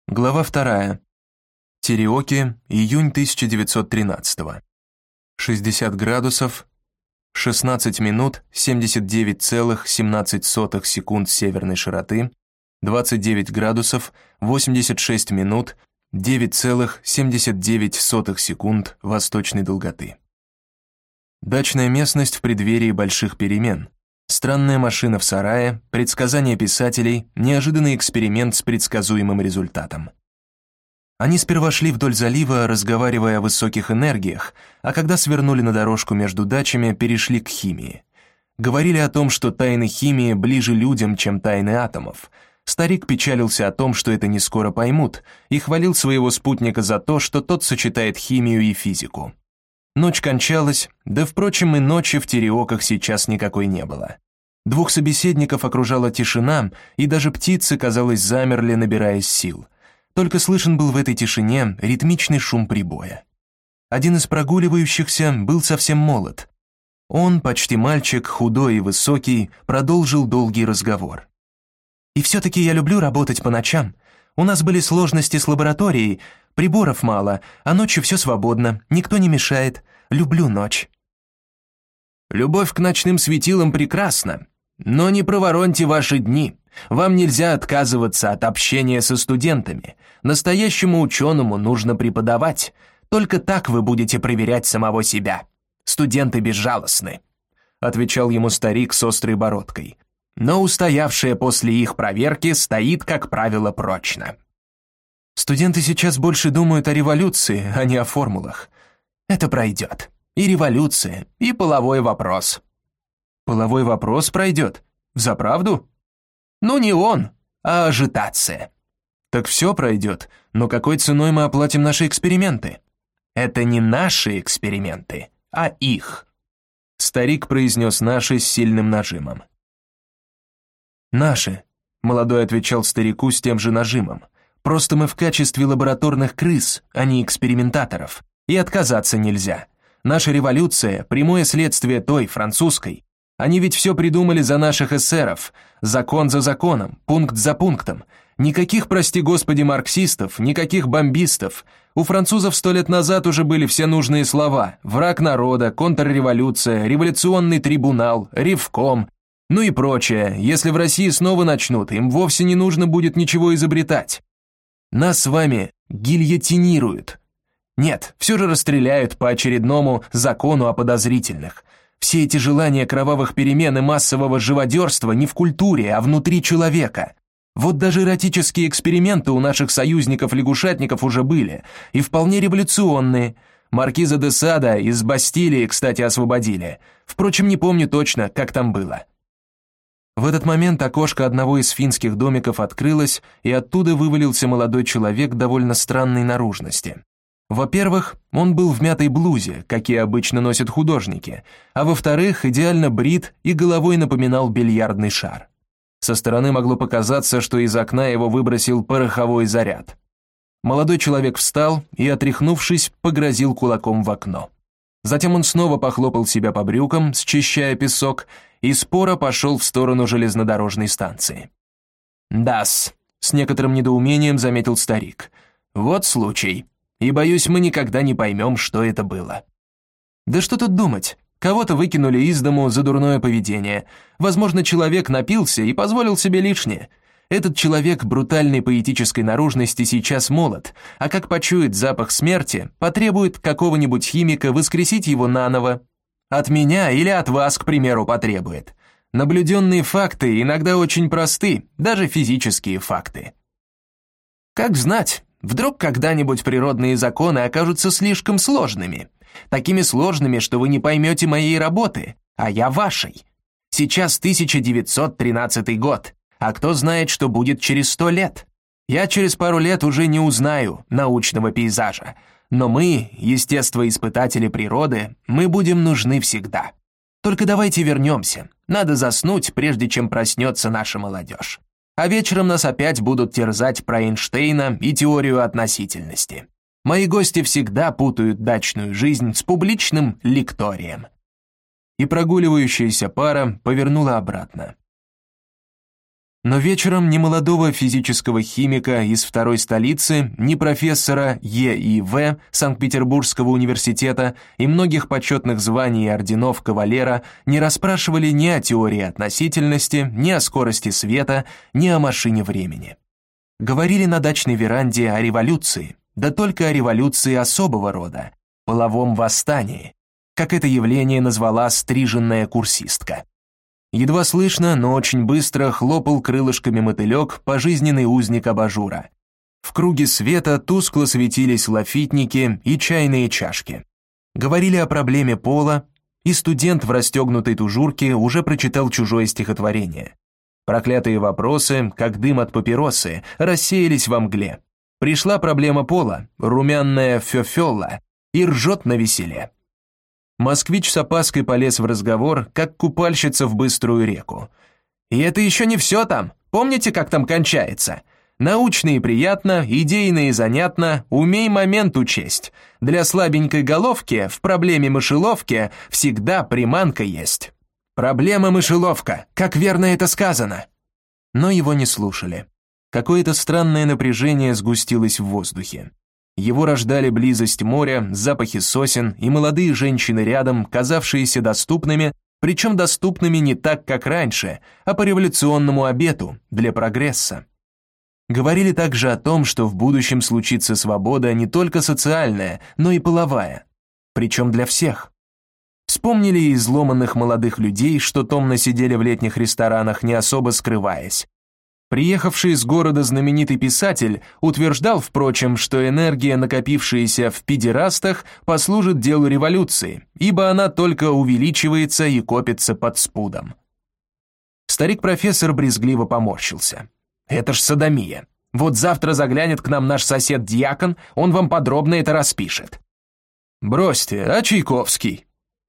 Глава 2. Териоки, июнь 1913. 60 градусов, 16 минут 79,17 секунд северной широты, 29 градусов 86 минут 9,79 секунд восточной долготы. Дачная местность в преддверии больших перемен. Странная машина в сарае, предсказания писателей, неожиданный эксперимент с предсказуемым результатом. Они сперва шли вдоль залива, разговаривая о высоких энергиях, а когда свернули на дорожку между дачами, перешли к химии. Говорили о том, что тайны химии ближе людям, чем тайны атомов. Старик печалился о том, что это не скоро поймут, и хвалил своего спутника за то, что тот сочетает химию и физику. Ночь кончалась, да, впрочем, и ночи в Териоках сейчас никакой не было. Двух собеседников окружала тишина, и даже птицы, казалось, замерли, набираясь сил. Только слышен был в этой тишине ритмичный шум прибоя. Один из прогуливающихся был совсем молод. Он, почти мальчик, худой и высокий, продолжил долгий разговор. «И все-таки я люблю работать по ночам. У нас были сложности с лабораторией, приборов мало, а ночью все свободно, никто не мешает. Люблю ночь». «Любовь к ночным светилам прекрасна, но не провороньте ваши дни. Вам нельзя отказываться от общения со студентами. Настоящему ученому нужно преподавать. Только так вы будете проверять самого себя. Студенты безжалостны», отвечал ему старик с острой бородкой. «Но устоявшее после их проверки стоит, как правило, прочно». «Студенты сейчас больше думают о революции, а не о формулах. Это пройдет. И революция, и половой вопрос». «Половой вопрос пройдет? Взаправду?» «Ну не он, а ажитация». «Так все пройдет, но какой ценой мы оплатим наши эксперименты?» «Это не наши эксперименты, а их». Старик произнес «наши» с сильным нажимом. «Наши», — молодой отвечал старику с тем же нажимом. «Просто мы в качестве лабораторных крыс, а не экспериментаторов, и отказаться нельзя. Наша революция — прямое следствие той, французской. Они ведь все придумали за наших эсеров, закон за законом, пункт за пунктом. Никаких, прости господи, марксистов, никаких бомбистов. У французов 100 лет назад уже были все нужные слова: враг народа, контрреволюция, революционный трибунал, ревком, ну и прочее. Если в России снова начнут, им вовсе не нужно будет ничего изобретать. Нас с вами гильотинируют. Нет, все же расстреляют по очередному закону о подозрительных. Все эти желания кровавых перемен и массового живодерства не в культуре, а внутри человека. Вот даже эротические эксперименты у наших союзников-лягушатников уже были, и вполне революционные. Маркиза де Сада из Бастилии, кстати, освободили. Впрочем, не помню точно, как там было». В этот момент окошко одного из финских домиков открылось, и оттуда вывалился молодой человек довольно странной наружности. Во-первых, он был в мятой блузе, какие обычно носят художники, а во-вторых, идеально брит и головой напоминал бильярдный шар. Со стороны могло показаться, что из окна его выбросил пороховой заряд. Молодой человек встал и, отряхнувшись, погрозил кулаком в окно. Затем он снова похлопал себя по брюкам, счищая песок, и споро пошел в сторону железнодорожной станции. «Да-с», с некоторым недоумением заметил старик. «Вот случай. И, боюсь, мы никогда не поймем, что это было». «Да что тут думать? Кого-то выкинули из дому за дурное поведение. Возможно, человек напился и позволил себе лишнее. Этот человек брутальной поэтической наружности сейчас молод, а как почует запах смерти, потребует какого-нибудь химика воскресить его наново. От меня или от вас, к примеру, потребует. Наблюденные факты иногда очень просты, даже физические факты». «Как знать, вдруг когда-нибудь природные законы окажутся слишком сложными. Такими сложными, что вы не поймете моей работы, а я вашей. Сейчас 1913 год, а кто знает, что будет через 100 лет. Я через пару лет уже не узнаю научного пейзажа, но мы, естествоиспытатели природы, мы будем нужны всегда. Только давайте вернемся, надо заснуть, прежде чем проснется наша молодежь. А вечером нас опять будут терзать про Эйнштейна и теорию относительности. Мои гости всегда путают дачную жизнь с публичным лекторием». И прогуливающаяся пара повернула обратно. Но вечером ни молодого физического химика из второй столицы, ни профессора ЕИВ Санкт-Петербургского университета и многих почетных званий и орденов кавалера не расспрашивали ни о теории относительности, ни о скорости света, ни о машине времени. Говорили на дачной веранде о революции, да только о революции особого рода, половом восстании, как это явление назвала стриженная курсистка. Едва слышно, но очень быстро хлопал крылышками мотылек, пожизненный узник абажура. В круге света тускло светились лафитники и чайные чашки. Говорили о проблеме пола, и студент в расстегнутой тужурке уже прочитал чужое стихотворение. Проклятые вопросы, как дым от папиросы, рассеялись во мгле. Пришла проблема пола, румяная фёфёла, и ржет навеселе. Москвич с опаской полез в разговор, как купальщица в быструю реку. «И это еще не все там. Помните, как там кончается? Научно и приятно, идейно и занятно, умей момент учесть. Для слабенькой головки в проблеме мышеловки всегда приманка есть». «Проблема мышеловка, как верно это сказано!» Но его не слушали. Какое-то странное напряжение сгустилось в воздухе. Его рождали близость моря, запахи сосен и молодые женщины рядом, казавшиеся доступными, причем доступными не так, как раньше, а по революционному обету, для прогресса. Говорили также о том, что в будущем случится свобода не только социальная, но и половая, причем для всех. Вспомнили и изломанных молодых людей, что томно сидели в летних ресторанах, не особо скрываясь. Приехавший из города знаменитый писатель утверждал, впрочем, что энергия, накопившаяся в педерастах, послужит делу революции, ибо она только увеличивается и копится под спудом. Старик-профессор брезгливо поморщился. «Это ж содомия. Вот завтра заглянет к нам наш сосед-дьякон, он вам подробно это распишет». «Бросьте, а Чайковский?»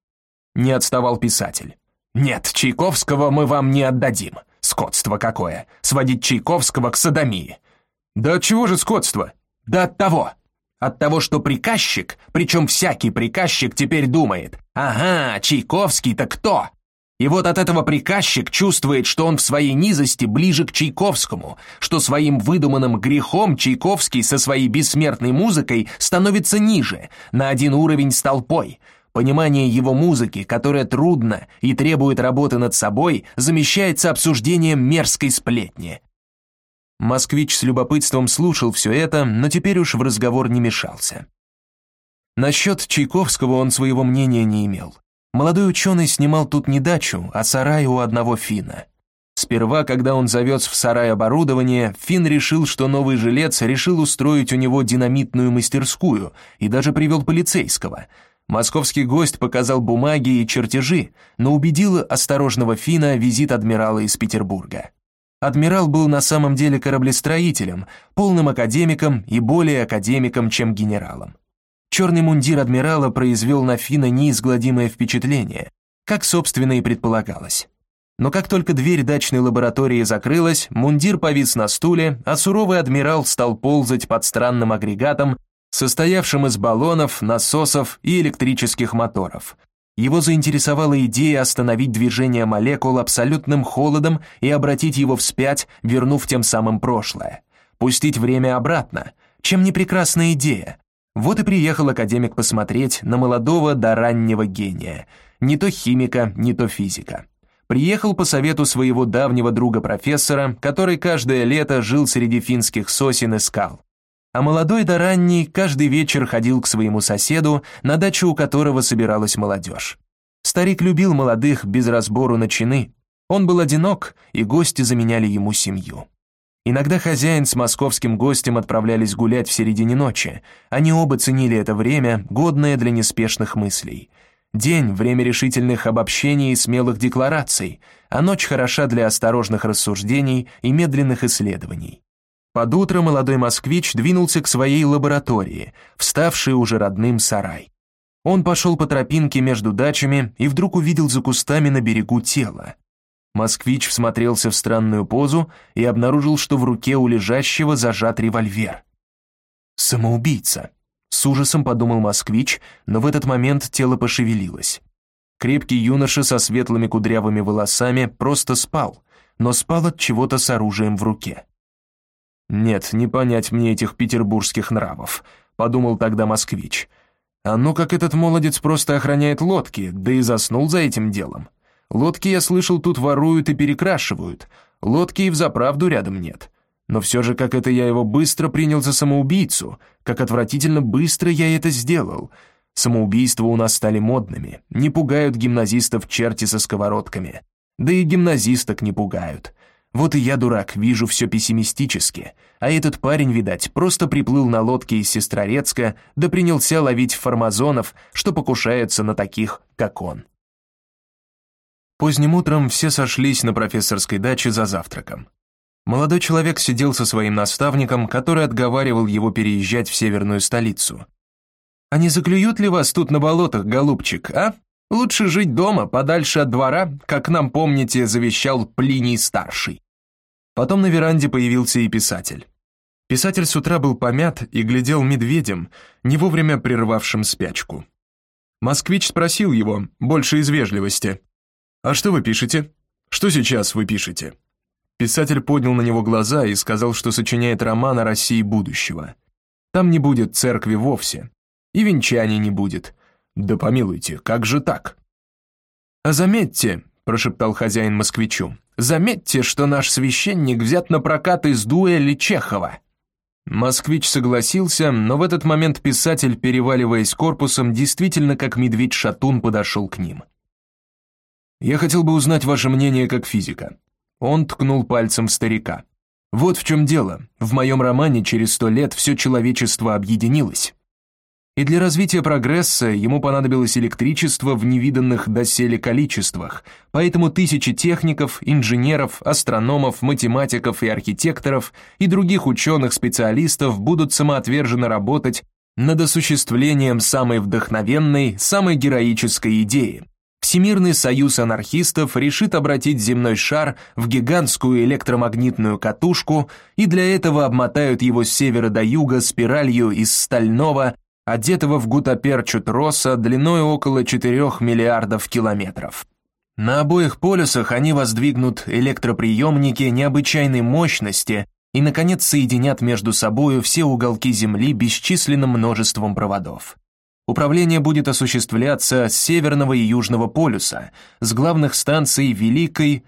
Не отставал писатель. «Нет, Чайковского мы вам не отдадим. Скотство какое! Сводить Чайковского к содомии!» «Да от чего же скотство?» «Да от того! От того, что приказчик, причем всякий приказчик теперь думает, ага, Чайковский-то кто?» И вот от этого приказчик чувствует, что он в своей низости ближе к Чайковскому, что своим выдуманным грехом Чайковский со своей бессмертной музыкой становится ниже, на один уровень с толпой. Понимание его музыки, которая трудна и требует работы над собой, замещается обсуждением мерзкой сплетни. Москвич с любопытством слушал все это, но теперь уж в разговор не мешался. Насчет Чайковского он своего мнения не имел. Молодой ученый снимал тут не дачу, а сарай у одного финна. Сперва, когда он завез в сарай оборудование, финн решил, что новый жилец решил устроить у него динамитную мастерскую и даже привел полицейского. Московский гость показал бумаги и чертежи, но убедил осторожного финна визит адмирала из Петербурга. Адмирал был на самом деле кораблестроителем, полным академиком и более академиком, чем генералом. Черный мундир адмирала произвел на финна неизгладимое впечатление, как, собственно, и предполагалось. Но как только дверь дачной лаборатории закрылась, мундир повис на стуле, а суровый адмирал стал ползать под странным агрегатом, состоявшим из баллонов, насосов и электрических моторов. Его заинтересовала идея остановить движение молекул абсолютным холодом и обратить его вспять, вернув тем самым прошлое. Пустить время обратно. Чем не прекрасная идея? Вот и приехал академик посмотреть на молодого до раннего гения. Не то химика, не то физика. Приехал по совету своего давнего друга-профессора, который каждое лето жил среди финских сосен и скал. А молодой да ранний каждый вечер ходил к своему соседу, на дачу у которого собиралась молодежь. Старик любил молодых без разбору на чины. Он был одинок, и гости заменяли ему семью. Иногда хозяин с московским гостем отправлялись гулять в середине ночи. Они оба ценили это время, годное для неспешных мыслей. День — время решительных обобщений и смелых деклараций, а ночь хороша для осторожных рассуждений и медленных исследований. Под утро молодой москвич двинулся к своей лаборатории, вставший уже родным сарай. Он пошел по тропинке между дачами и вдруг увидел за кустами на берегу тело. Москвич всмотрелся в странную позу и обнаружил, что в руке у лежащего зажат револьвер. «Самоубийца», — с ужасом подумал москвич, но в этот момент тело пошевелилось. Крепкий юноша со светлыми кудрявыми волосами просто спал. но спал от чего-то с оружием в руке. «Нет, не понять мне этих петербургских нравов», — подумал тогда москвич. «А ну как этот молодец просто охраняет лодки, да и заснул за этим делом. Лодки, я слышал, тут воруют и перекрашивают, лодки и взаправду рядом нет. Но все же, как это я его быстро принял за самоубийцу, как отвратительно быстро я это сделал. Самоубийства у нас стали модными, не пугают гимназистов черти со сковородками. Да и гимназисток не пугают. Вот и я, дурак, вижу все пессимистически, а этот парень, видать, просто приплыл на лодке из Сестрорецка, да принялся ловить фармазонов, что покушаются на таких, как он». Поздним утром все сошлись на профессорской даче за завтраком. Молодой человек сидел со своим наставником, который отговаривал его переезжать в северную столицу. «А не заклюют ли вас тут на болотах, голубчик, а? Лучше жить дома, подальше от двора, как нам, помните, завещал Плиний-старший». Потом на веранде появился и писатель. Писатель с утра был помят и глядел медведем, не вовремя прервавшим спячку. Москвич спросил его, больше из вежливости: «А что вы пишете? Что сейчас вы пишете?» Писатель поднял на него глаза и сказал, что сочиняет роман о России будущего. Там не будет церкви вовсе, и венчаний не будет. Да помилуйте, как же так? «А заметьте», — прошептал хозяин москвичу, «заметьте, что наш священник взят на прокат из дуэли Чехова». Москвич согласился, но в этот момент писатель, переваливаясь корпусом, действительно как медведь-шатун подошел к ним. «Я хотел бы узнать ваше мнение как физика». Он ткнул пальцем в старика. «Вот в чем дело. В моем романе через 100 лет все человечество объединилось. И для развития прогресса ему понадобилось электричество в невиданных доселе количествах, поэтому тысячи техников, инженеров, астрономов, математиков и архитекторов и других ученых-специалистов будут самоотверженно работать над осуществлением самой вдохновенной, самой героической идеи. Всемирный союз анархистов решит обратить земной шар в гигантскую электромагнитную катушку и для этого обмотают его с севера до юга спиралью из стального, одетого в гутаперчу троса длиной около 4 миллиардов километров. На обоих полюсах они воздвигнут электроприемники необычайной мощности и, наконец, соединят между собою все уголки Земли бесчисленным множеством проводов. Управление будет осуществляться с Северного и Южного полюса, с главных станций Великой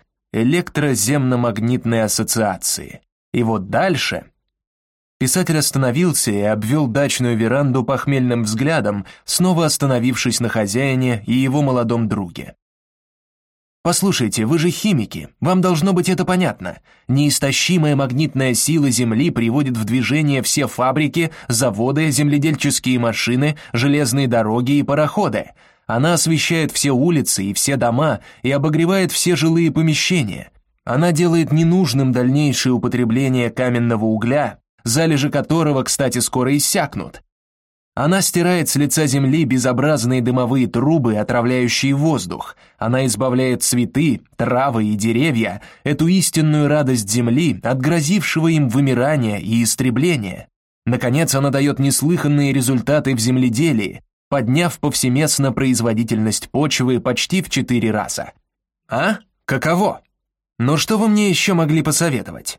электроземно-магнитной ассоциации. И вот дальше... Писатель остановился и обвел дачную веранду похмельным взглядом, снова остановившись на хозяине и его молодом друге. «Послушайте, вы же химики, вам должно быть это понятно. Неистощимая магнитная сила Земли приводит в движение все фабрики, заводы, земледельческие машины, железные дороги и пароходы. Она освещает все улицы и все дома и обогревает все жилые помещения. Она делает ненужным дальнейшее употребление каменного угля, залежи которого, кстати, скоро иссякнут. Она стирает с лица земли безобразные дымовые трубы, отравляющие воздух. Она избавляет цветы, травы и деревья, эту истинную радость земли, от грозившего им вымирания и истребления. Наконец, она дает неслыханные результаты в земледелии, подняв повсеместно производительность почвы почти в 4 раза. А? Каково? Ну что вы мне еще могли посоветовать?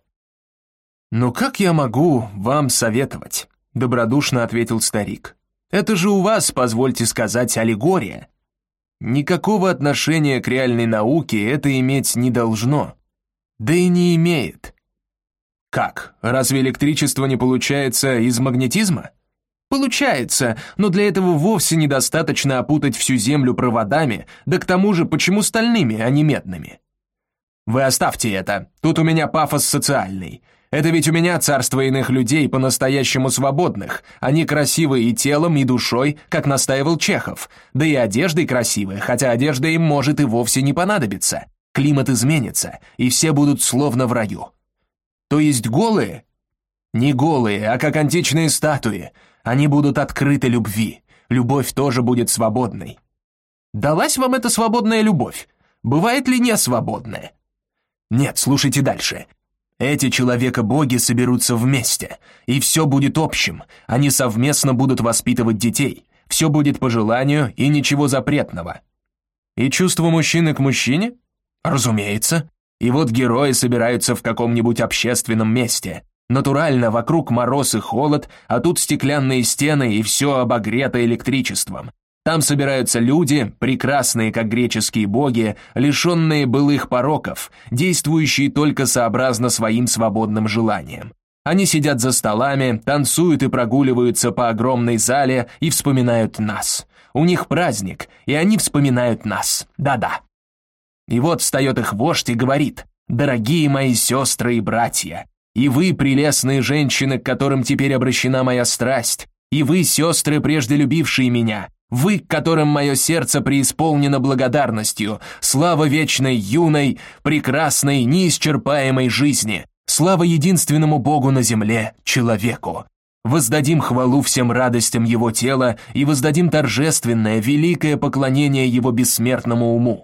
«Ну как я могу вам советовать?» — добродушно ответил старик. «Это же у вас, позвольте сказать, аллегория. Никакого отношения к реальной науке это иметь не должно. Да и не имеет». «Как? Разве электричество не получается из магнетизма?» «Получается, но для этого вовсе недостаточно опутать всю Землю проводами, да к тому же почему стальными, а не медными?» «Вы оставьте это, тут у меня пафос социальный. Это ведь у меня царство иных людей по-настоящему свободных. Они красивые и телом, и душой, как настаивал Чехов. Да и одеждой красивая, хотя одежда им может и вовсе не понадобиться. Климат изменится, и все будут словно в раю. То есть голые? Не голые, а как античные статуи. Они будут открыты любви. Любовь тоже будет свободной. Далась вам эта свободная любовь? Бывает ли не свободная? Нет, слушайте дальше. Эти человека-боги соберутся вместе, и все будет общим, они совместно будут воспитывать детей, все будет по желанию и ничего запретного. И чувство мужчины к мужчине? Разумеется. И вот герои собираются в каком-нибудь общественном месте. Натурально, вокруг мороз и холод, а тут стеклянные стены и все обогрето электричеством. Там собираются люди, прекрасные, как греческие боги, лишенные былых пороков, действующие только сообразно своим свободным желаниям. Они сидят за столами, танцуют и прогуливаются по огромной зале и вспоминают нас. У них праздник, и они вспоминают нас. Да-да. И вот встает их вождь и говорит: «Дорогие мои сестры и братья, и вы, прелестные женщины, к которым теперь обращена моя страсть, и вы, сестры, прежде любившие меня, вы, к которым мое сердце преисполнено благодарностью, слава вечной, юной, прекрасной, неисчерпаемой жизни, слава единственному Богу на земле, человеку. Воздадим хвалу всем радостям его тела и воздадим торжественное, великое поклонение его бессмертному уму.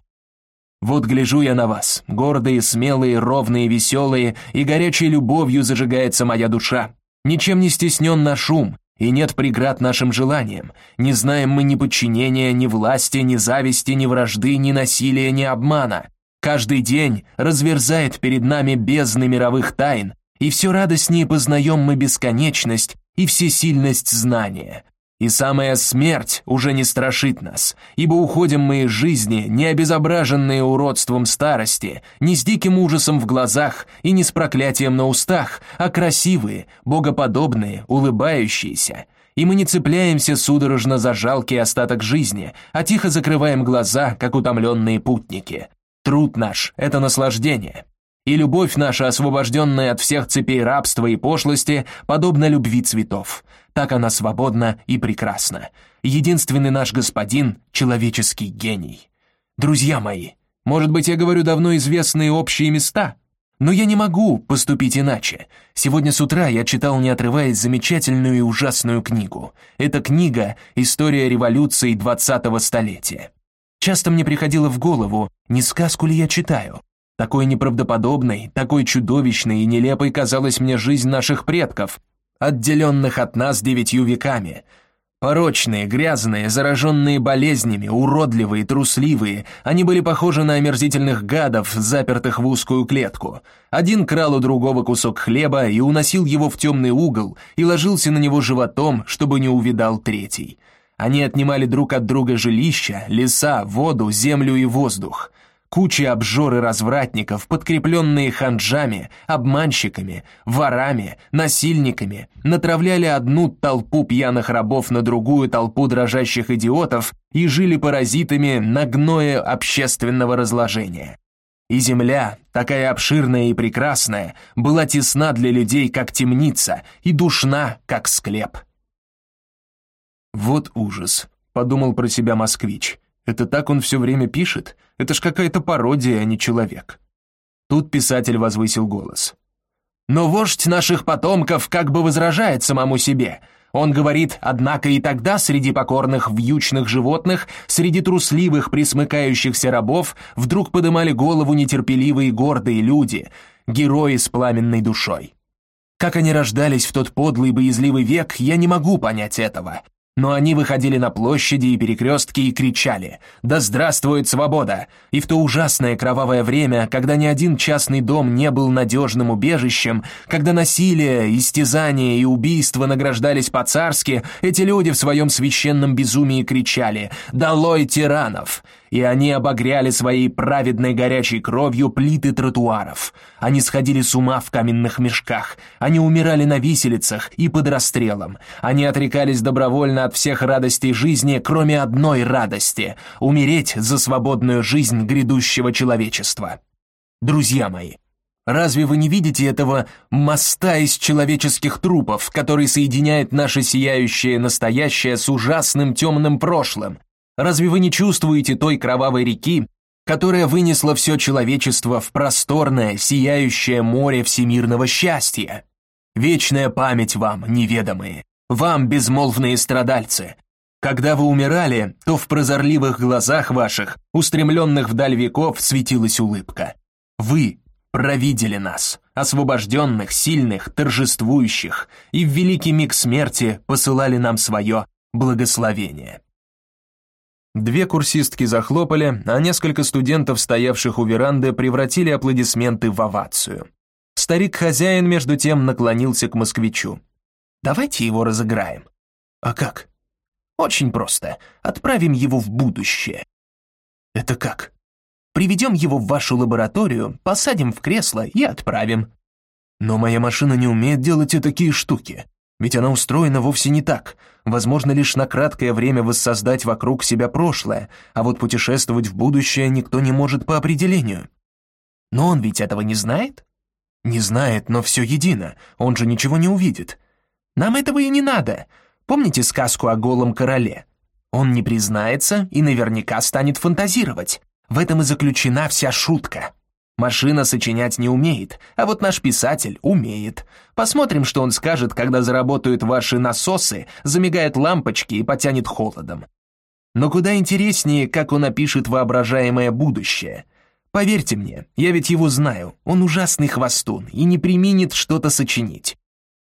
Вот гляжу я на вас, гордые, смелые, ровные, веселые, и горячей любовью зажигается моя душа. Ничем не стеснен наш ум, и нет преград нашим желаниям. Не знаем мы ни подчинения, ни власти, ни зависти, ни вражды, ни насилия, ни обмана. Каждый день разверзает перед нами бездны мировых тайн, и все радостнее познаем мы бесконечность и всесильность знания. И самая смерть уже не страшит нас, ибо уходим мы из жизни, не обезображенные уродством старости, не с диким ужасом в глазах и не с проклятием на устах, а красивые, богоподобные, улыбающиеся. И мы не цепляемся судорожно за жалкий остаток жизни, а тихо закрываем глаза, как утомленные путники. Труд наш – это наслаждение. И любовь наша, освобожденная от всех цепей рабства и пошлости, подобна любви цветов. Так она свободна и прекрасна. Единственный наш господин – человеческий гений. Друзья мои, может быть, я говорю давно известные общие места? Но я не могу поступить иначе. Сегодня с утра я читал, не отрываясь, замечательную и ужасную книгу. Эта книга – история революции 20-го столетия. Часто мне приходило в голову, не сказку ли я читаю? Такой неправдоподобной, такой чудовищной и нелепой казалась мне жизнь наших предков, отделенных от нас 9 веками. Порочные, грязные, зараженные болезнями, уродливые, трусливые, они были похожи на омерзительных гадов, запертых в узкую клетку. Один крал у другого кусок хлеба и уносил его в темный угол и ложился на него животом, чтобы не увидал третий. Они отнимали друг от друга жилища, леса, воду, землю и воздух. Кучи обжор и развратников, подкрепленные ханжами, обманщиками, ворами, насильниками, натравляли одну толпу пьяных рабов на другую толпу дрожащих идиотов и жили паразитами на гное общественного разложения. И земля, такая обширная и прекрасная, была тесна для людей, как темница, и душна, как склеп. «Вот ужас», — подумал про себя москвич. «Это так он все время пишет? Это ж какая-то пародия, а не человек». Тут писатель возвысил голос. «Но вождь наших потомков как бы возражает самому себе. Он говорит, однако и тогда среди покорных вьючных животных, среди трусливых присмыкающихся рабов вдруг подымали голову нетерпеливые и гордые люди, герои с пламенной душой. Как они рождались в тот подлый боязливый век, я не могу понять этого». Но они выходили на площади и перекрестки и кричали: «Да здравствует свобода!» И в то ужасное кровавое время, когда ни один частный дом не был надежным убежищем, когда насилие, истязание и убийство награждались по-царски, эти люди в своем священном безумии кричали: «Долой тиранов!» И они обогряли своей праведной горячей кровью плиты тротуаров. Они сходили с ума в каменных мешках. Они умирали на виселицах и под расстрелом. Они отрекались добровольно от всех радостей жизни, кроме одной радости — умереть за свободную жизнь грядущего человечества. Друзья мои, разве вы не видите этого моста из человеческих трупов, который соединяет наше сияющее настоящее с ужасным темным прошлым? Разве вы не чувствуете той кровавой реки, которая вынесла все человечество в просторное, сияющее море всемирного счастья? Вечная память вам, неведомые, вам, безмолвные страдальцы. Когда вы умирали, то в прозорливых глазах ваших, устремленных вдаль веков, светилась улыбка. Вы провидели нас, освобожденных, сильных, торжествующих, и в великий миг смерти посылали нам свое благословение. Две курсистки захлопали, а несколько студентов, стоявших у веранды, превратили аплодисменты в овацию. Старик-хозяин, между тем, наклонился к москвичу. «Давайте его разыграем». «А как?» «Очень просто. Отправим его в будущее». «Это как?» «Приведем его в вашу лабораторию, посадим в кресло и отправим». «Но моя машина не умеет делать такие штуки. Ведь она устроена вовсе не так. Возможно лишь на краткое время воссоздать вокруг себя прошлое, а вот путешествовать в будущее никто не может по определению». «Но он ведь этого не знает?» «Не знает, но все едино. Он же ничего не увидит». «Нам этого и не надо. Помните сказку о голом короле? Он не признается и наверняка станет фантазировать. В этом и заключена вся шутка. Машина сочинять не умеет, а вот наш писатель умеет. Посмотрим, что он скажет, когда заработают ваши насосы, замигают лампочки и потянет холодом. Но куда интереснее, как он опишет воображаемое будущее. Поверьте мне, я ведь его знаю, он ужасный хвастун и не преминет что-то сочинить.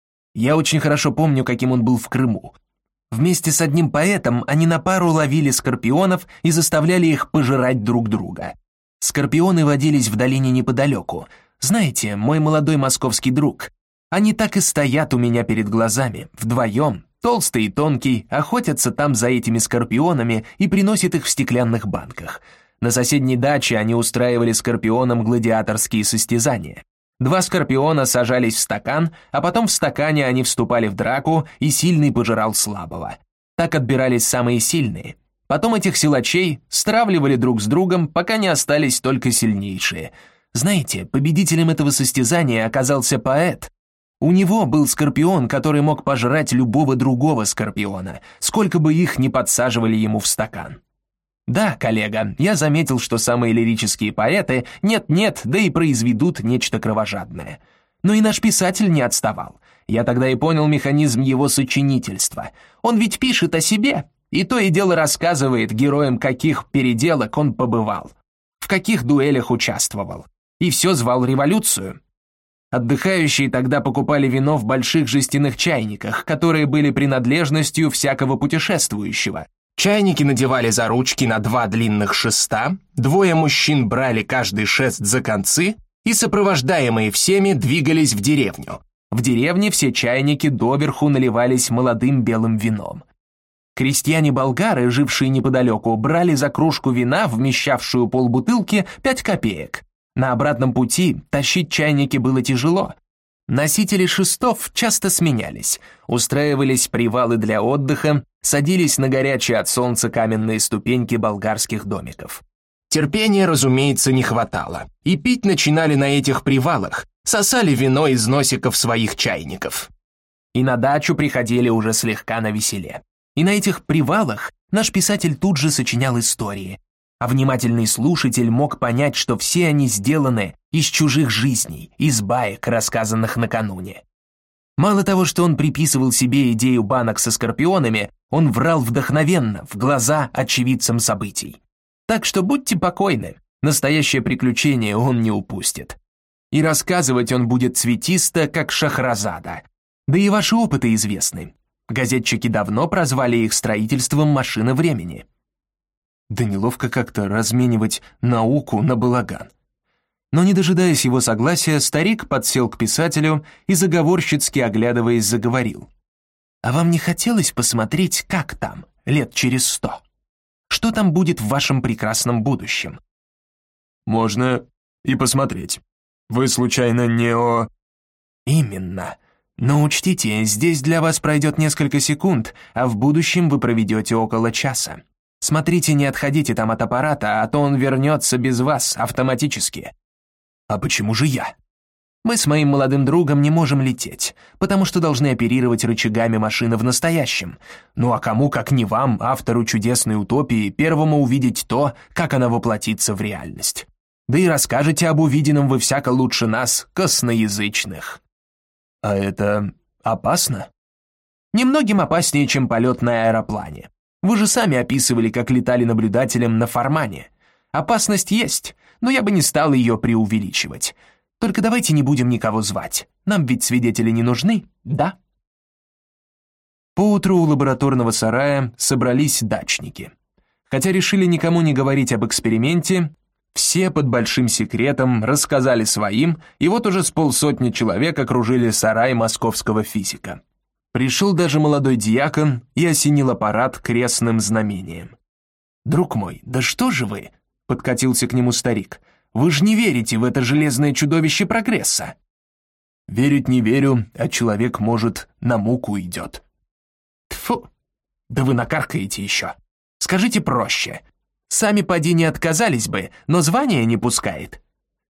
Я очень хорошо помню, каким он был в Крыму. Вместе с одним поэтом они на пару ловили скорпионов и заставляли их пожирать друг друга. Скорпионы водились в долине неподалеку. Знаете, мой молодой московский друг. Они так и стоят у меня перед глазами, вдвоем, толстый и тонкий, охотятся там за этими скорпионами и приносят их в стеклянных банках. На соседней даче они устраивали скорпионам гладиаторские состязания. 2 скорпиона сажались в стакан, а потом в стакане они вступали в драку, и сильный пожирал слабого. Так отбирались самые сильные. Потом этих силачей стравливали друг с другом, пока не остались только сильнейшие. Знаете, победителем этого состязания оказался поэт. У него был скорпион, который мог пожрать любого другого скорпиона, сколько бы их ни подсаживали ему в стакан. Да, коллега, я заметил, что самые лирические поэты нет-нет, да и произведут нечто кровожадное. Но и наш писатель не отставал. Я тогда и понял механизм его сочинительства. Он ведь пишет о себе, и то и дело рассказывает, героем каких переделок он побывал, в каких дуэлях участвовал, и все звал революцию. Отдыхающие тогда покупали вино в больших жестяных чайниках, которые были принадлежностью всякого путешествующего. Чайники надевали за ручки на 2 длинных шеста, 2 мужчин брали каждый шест за концы и, сопровождаемые всеми, двигались в деревню. В деревне все чайники доверху наливались молодым белым вином. Крестьяне-болгары, жившие неподалеку, брали за кружку вина, вмещавшую полбутылки, 5 копеек. На обратном пути тащить чайники было тяжело. Носители шестов часто сменялись, устраивались привалы для отдыха, садились на горячие от солнца каменные ступеньки болгарских домиков. Терпения, разумеется, не хватало, и пить начинали на этих привалах, сосали вино из носиков своих чайников. И на дачу приходили уже слегка навеселе. И на этих привалах наш писатель тут же сочинял истории, а внимательный слушатель мог понять, что все они сделаны из чужих жизней, из баек, рассказанных накануне. Мало того, что он приписывал себе идею банок со скорпионами, он врал вдохновенно, в глаза очевидцам событий. Так что будьте покойны, настоящее приключение он не упустит. И рассказывать он будет цветисто, как Шахразада. Да и ваши опыты известны. Газетчики давно прозвали их строительством машины времени. Да неловко как-то разменивать науку на балаган. Но не дожидаясь его согласия, старик подсел к писателю и, заговорщицки оглядываясь, заговорил. «А вам не хотелось посмотреть, как там, лет через 100? Что там будет в вашем прекрасном будущем?» «Можно и посмотреть. Вы, случайно, не о...» «Именно. Но учтите, здесь для вас пройдет несколько секунд, а в будущем вы проведете около часа. Смотрите, не отходите там от аппарата, а то он вернется без вас автоматически». «А почему же я?» «Мы с моим молодым другом не можем лететь, потому что должны оперировать рычагами машины в настоящем. Ну а кому, как не вам, автору чудесной утопии, первому увидеть то, как она воплотится в реальность? Да и расскажете об увиденном вы всяко лучше нас, косноязычных». «А это опасно?» «Немногим опаснее, чем полет на аэроплане. Вы же сами описывали, как летали наблюдателем на Фармане. Опасность есть, но я бы не стал ее преувеличивать. Только давайте не будем никого звать. Нам ведь свидетели не нужны, да?» Поутру у лабораторного сарая собрались дачники. Хотя решили никому не говорить об эксперименте, все под большим секретом рассказали своим, и вот уже с полсотни человек окружили сарай московского физика. Пришел даже молодой диакон и осенил аппарат крестным знамением. «Друг мой, да что же вы?» — подкатился к нему старик. «Вы же не верите в это железное чудовище прогресса». «Верить не верю, а человек, может, на муку идет». «Тьфу! Да вы накаркаете еще. Скажите проще. Сами поди не отказались бы, но звание не пускает».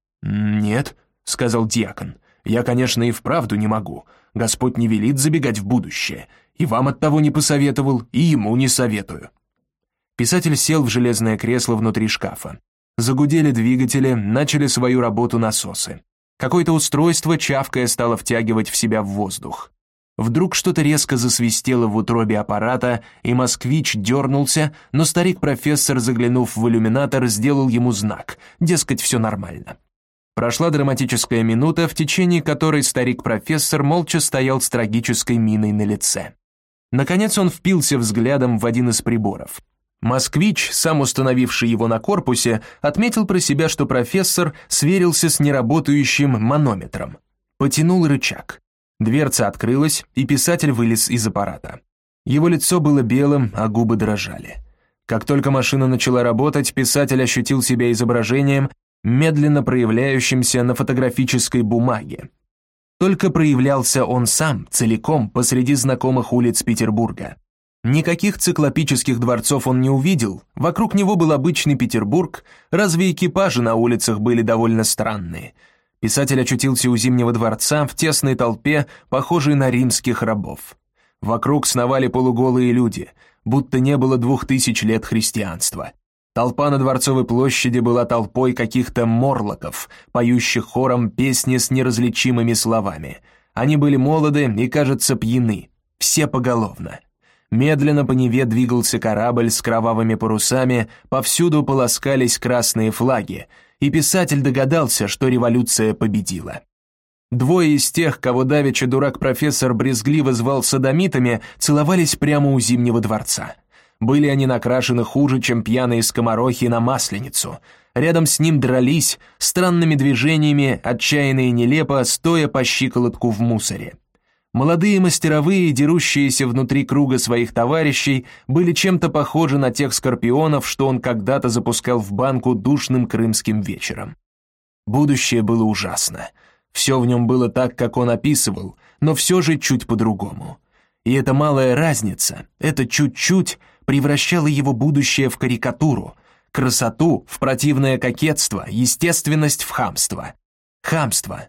«Нет», — сказал диакон, — «я, конечно, и вправду не могу. Господь не велит забегать в будущее. И вам оттого не посоветовал, и ему не советую». Писатель сел в железное кресло внутри шкафа. Загудели двигатели, начали свою работу насосы. Какое-то устройство, чавкая, стало втягивать в себя воздух. Вдруг что-то резко засвистело в утробе аппарата, и москвич дернулся, но старик-профессор, заглянув в иллюминатор, сделал ему знак, дескать, все нормально. Прошла драматическая минута, в течение которой старик-профессор молча стоял с трагической миной на лице. Наконец он впился взглядом в один из приборов. Москвич, сам установивший его на корпусе, отметил про себя, что профессор сверился с неработающим манометром. Потянул рычаг. Дверца открылась, и писатель вылез из аппарата. Его лицо было белым, а губы дрожали. Как только машина начала работать, писатель ощутил себя изображением, медленно проявляющимся на фотографической бумаге. Только проявлялся он сам, целиком, посреди знакомых улиц Петербурга. Никаких циклопических дворцов он не увидел, вокруг него был обычный Петербург, разве экипажи на улицах были довольно странные. Писатель очутился у Зимнего дворца в тесной толпе, похожей на римских рабов. Вокруг сновали полуголые люди, будто не было 2000 лет христианства. Толпа на Дворцовой площади была толпой каких-то морлоков, поющих хором песни с неразличимыми словами. Они были молоды и, кажется, пьяны, все поголовно. Медленно по Неве двигался корабль с кровавыми парусами, повсюду полоскались красные флаги, и писатель догадался, что революция победила. Двое из тех, кого давеча дурак-профессор брезгливо звал содомитами, целовались прямо у Зимнего дворца. Были они накрашены хуже, чем пьяные скоморохи на Масленицу. Рядом с ним дрались, странными движениями, отчаянно и нелепо, стоя по щиколотку в мусоре. Молодые мастеровые, дерущиеся внутри круга своих товарищей, были чем-то похожи на тех скорпионов, что он когда-то запускал в банку душным крымским вечером. Будущее было ужасно. Все в нем было так, как он описывал, но все же чуть по-другому. И эта малая разница, это чуть-чуть, превращало его будущее в карикатуру, красоту в противное кокетство, естественность в хамство. Хамство.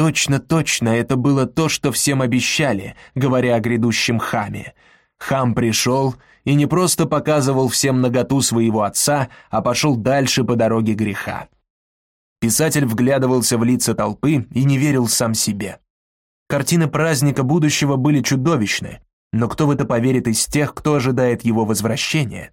Точно, это было то, что всем обещали, говоря о грядущем хаме. Хам пришел и не просто показывал всем наготу своего отца, а пошел дальше по дороге греха. Писатель вглядывался в лица толпы и не верил сам себе. Картины праздника будущего были чудовищны, но кто в это поверит из тех, кто ожидает его возвращения?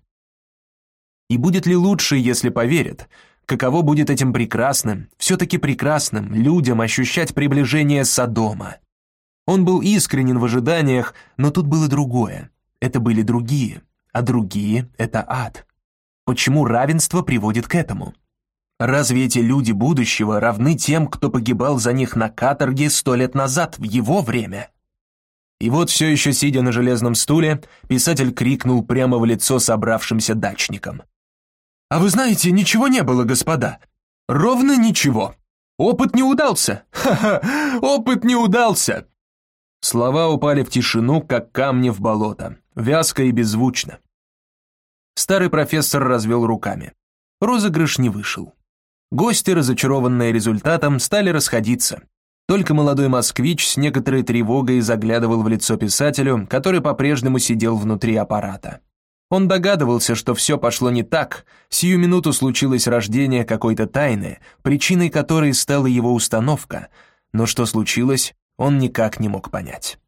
И будет ли лучше, если поверят? Каково будет этим прекрасным, все-таки прекрасным, людям ощущать приближение Содома? Он был искренен в ожиданиях, но тут было другое. Это были другие, а другие — это ад. Почему равенство приводит к этому? Разве эти люди будущего равны тем, кто погибал за них на каторге 100 лет назад, в его время? И вот все еще сидя на железном стуле, писатель крикнул прямо в лицо собравшимся дачникам. «А вы знаете, ничего не было, господа. Ровно ничего. Опыт не удался. Ха-ха, опыт не удался!» Слова упали в тишину, как камни в болото, вязко и беззвучно. Старый профессор развел руками. Розыгрыш не вышел. Гости, разочарованные результатом, стали расходиться. Только молодой москвич с некоторой тревогой заглядывал в лицо писателю, который по-прежнему сидел внутри аппарата. Он догадывался, что все пошло не так, сию минуту случилось рождение какой-то тайны, причиной которой стала его установка, но что случилось, он никак не мог понять.